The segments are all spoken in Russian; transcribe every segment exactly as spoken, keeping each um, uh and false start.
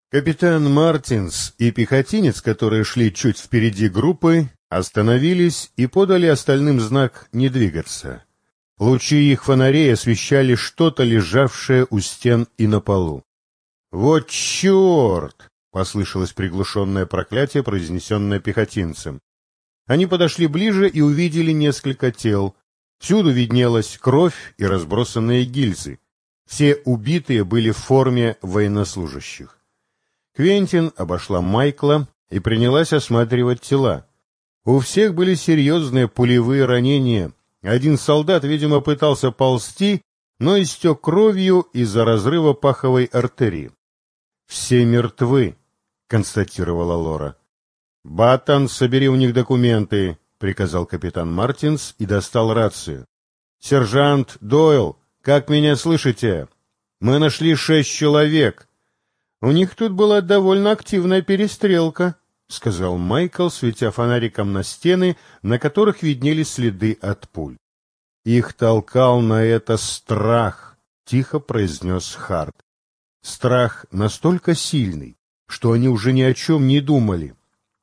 Капитан Мартинс и пехотинец, которые шли чуть впереди группы, остановились и подали остальным знак не двигаться. Лучи их фонарей освещали что-то, лежавшее у стен и на полу. «Вот черт!» — послышалось приглушенное проклятие, произнесенное пехотинцем. Они подошли ближе и увидели несколько тел. Всюду виднелась кровь и разбросанные гильзы. Все убитые были в форме военнослужащих. Квентин обошла Майкла и принялась осматривать тела. У всех были серьезные пулевые ранения. Один солдат, видимо, пытался ползти, но истек кровью из-за разрыва паховой артерии. «Все мертвы», — констатировала Лора. «Баттон, собери у них документы», — приказал капитан Мартинс и достал рацию. «Сержант Дойл, как меня слышите? Мы нашли шесть человек». «У них тут была довольно активная перестрелка», — сказал Майкл, светя фонариком на стены, на которых виднелись следы от пуль. «Их толкал на это страх», — тихо произнес Харт. «Страх настолько сильный, что они уже ни о чем не думали».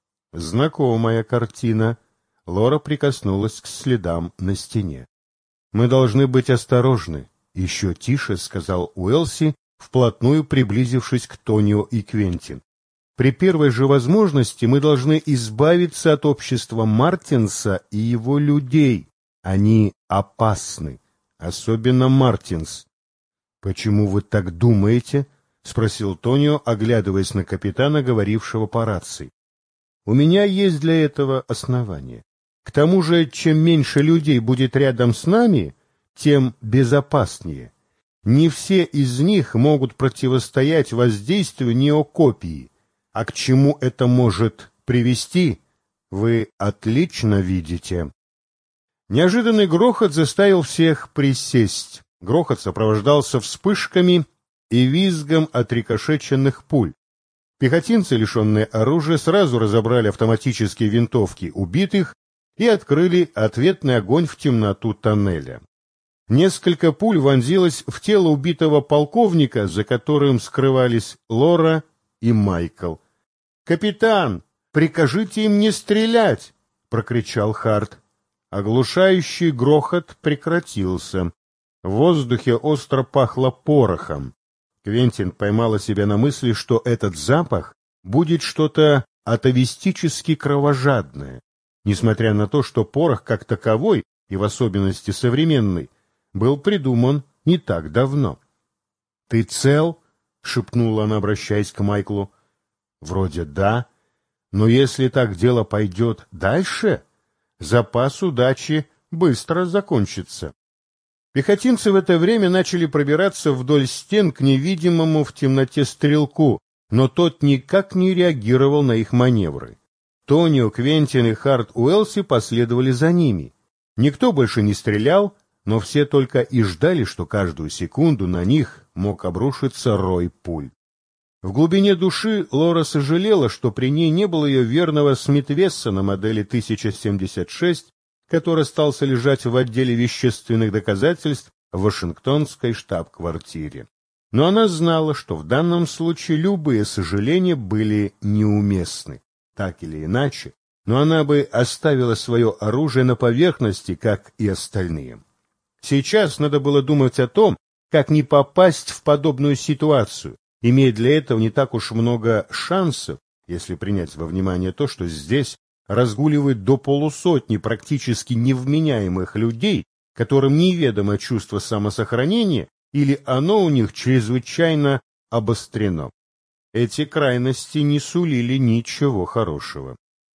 «Знакомая картина». Лора прикоснулась к следам на стене. «Мы должны быть осторожны», — еще тише сказал Уэлси, вплотную приблизившись к Тонио и Квентин. «При первой же возможности мы должны избавиться от общества Мартинса и его людей. Они опасны, особенно Мартинс». «Почему вы так думаете?» — спросил Тонио, оглядываясь на капитана, говорившего по рации. «У меня есть для этого основания. К тому же, чем меньше людей будет рядом с нами, тем безопаснее. Не все из них могут противостоять воздействию неокопии. А к чему это может привести, вы отлично видите». Неожиданный грохот заставил всех присесть. Грохот сопровождался вспышками и визгом отрикошеченных пуль. Пехотинцы, лишенные оружия, сразу разобрали автоматические винтовки убитых и открыли ответный огонь в темноту тоннеля. Несколько пуль вонзилось в тело убитого полковника, за которым скрывались Лора и Майкл. «Капитан, прикажите им не стрелять!» — прокричал Харт. Оглушающий грохот прекратился. В воздухе остро пахло порохом. Квентин поймала себя на мысли, что этот запах будет что-то атовистически кровожадное, несмотря на то, что порох как таковой, и в особенности современный, был придуман не так давно. «Ты цел?» — шепнула она, обращаясь к Майклу. «Вроде да. Но если так дело пойдет дальше, запас удачи быстро закончится». Пехотинцы в это время начали пробираться вдоль стен к невидимому в темноте стрелку, но тот никак не реагировал на их маневры. Тонио, Квентин и Харт Уэлси последовали за ними. Никто больше не стрелял, но все только и ждали, что каждую секунду на них мог обрушиться рой пуль. В глубине души Лора сожалела, что при ней не было ее верного Смит-Вессона модели тысяча семьдесят шесть, который остался лежать в отделе вещественных доказательств в Вашингтонской штаб-квартире. Но она знала, что в данном случае любые сожаления были неуместны. Так или иначе, но она бы оставила свое оружие на поверхности, как и остальные. Сейчас надо было думать о том, как не попасть в подобную ситуацию, имея для этого не так уж много шансов, если принять во внимание то, что здесь разгуливает до полусотни практически невменяемых людей, которым неведомо чувство самосохранения или оно у них чрезвычайно обострено. Эти крайности не сулили ничего хорошего.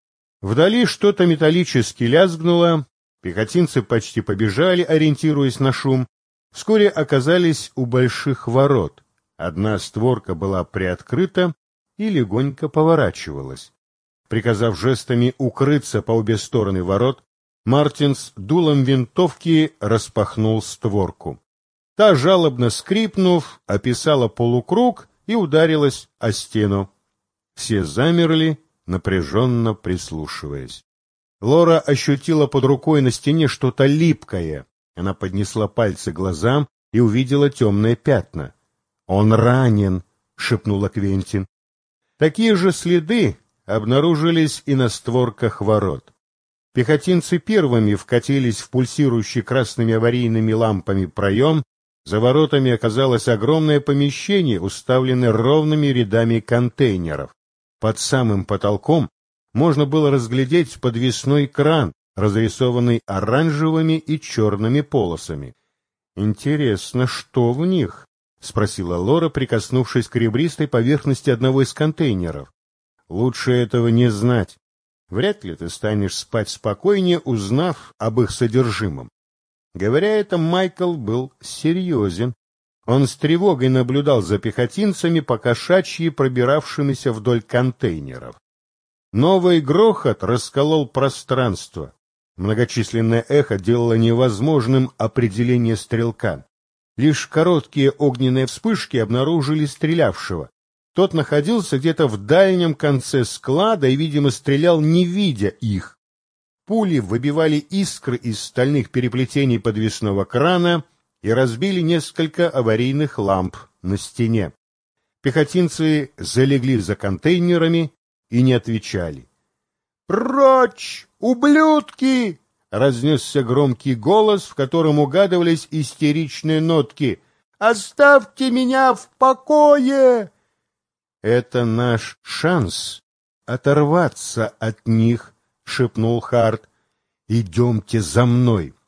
Вдали что-то металлически лязгнуло, пехотинцы почти побежали, ориентируясь на шум. Вскоре оказались у больших ворот. Одна створка была приоткрыта и легонько поворачивалась. Приказав жестами укрыться по обе стороны ворот, Мартинс дулом винтовки распахнул створку. Та, жалобно скрипнув, описала полукруг и ударилась о стену. Все замерли, напряженно прислушиваясь. Лора ощутила под рукой на стене что-то липкое. Она поднесла пальцы к глазам и увидела темные пятна. «Он ранен», — шепнула Квентин. Такие же следы обнаружились и на створках ворот. Пехотинцы первыми вкатились в пульсирующий красными аварийными лампами проем. За воротами оказалось огромное помещение, уставленное ровными рядами контейнеров. Под самым потолком можно было разглядеть подвесной кран, разрисованный оранжевыми и черными полосами. «Интересно, что в них?» — спросила Лора, прикоснувшись к ребристой поверхности одного из контейнеров. «Лучше этого не знать. Вряд ли ты станешь спать спокойнее, узнав об их содержимом». Говоря это, Майкл был серьезен. Он с тревогой наблюдал за пехотинцами, покошачьи пробиравшимися вдоль контейнеров. Новый грохот расколол пространство. Многочисленное эхо делало невозможным определение стрелка. Лишь короткие огненные вспышки обнаружили стрелявшего. Тот находился где-то в дальнем конце склада и, видимо, стрелял, не видя их. Пули выбивали искры из стальных переплетений подвесного крана и разбили несколько аварийных ламп на стене. Пехотинцы залегли за контейнерами и не отвечали. «Прочь, ублюдки!» — разнесся громкий голос, в котором угадывались истеричные нотки. «Оставьте меня в покое!» «Это наш шанс оторваться от них», — шепнул Харт. «Идемте за мной».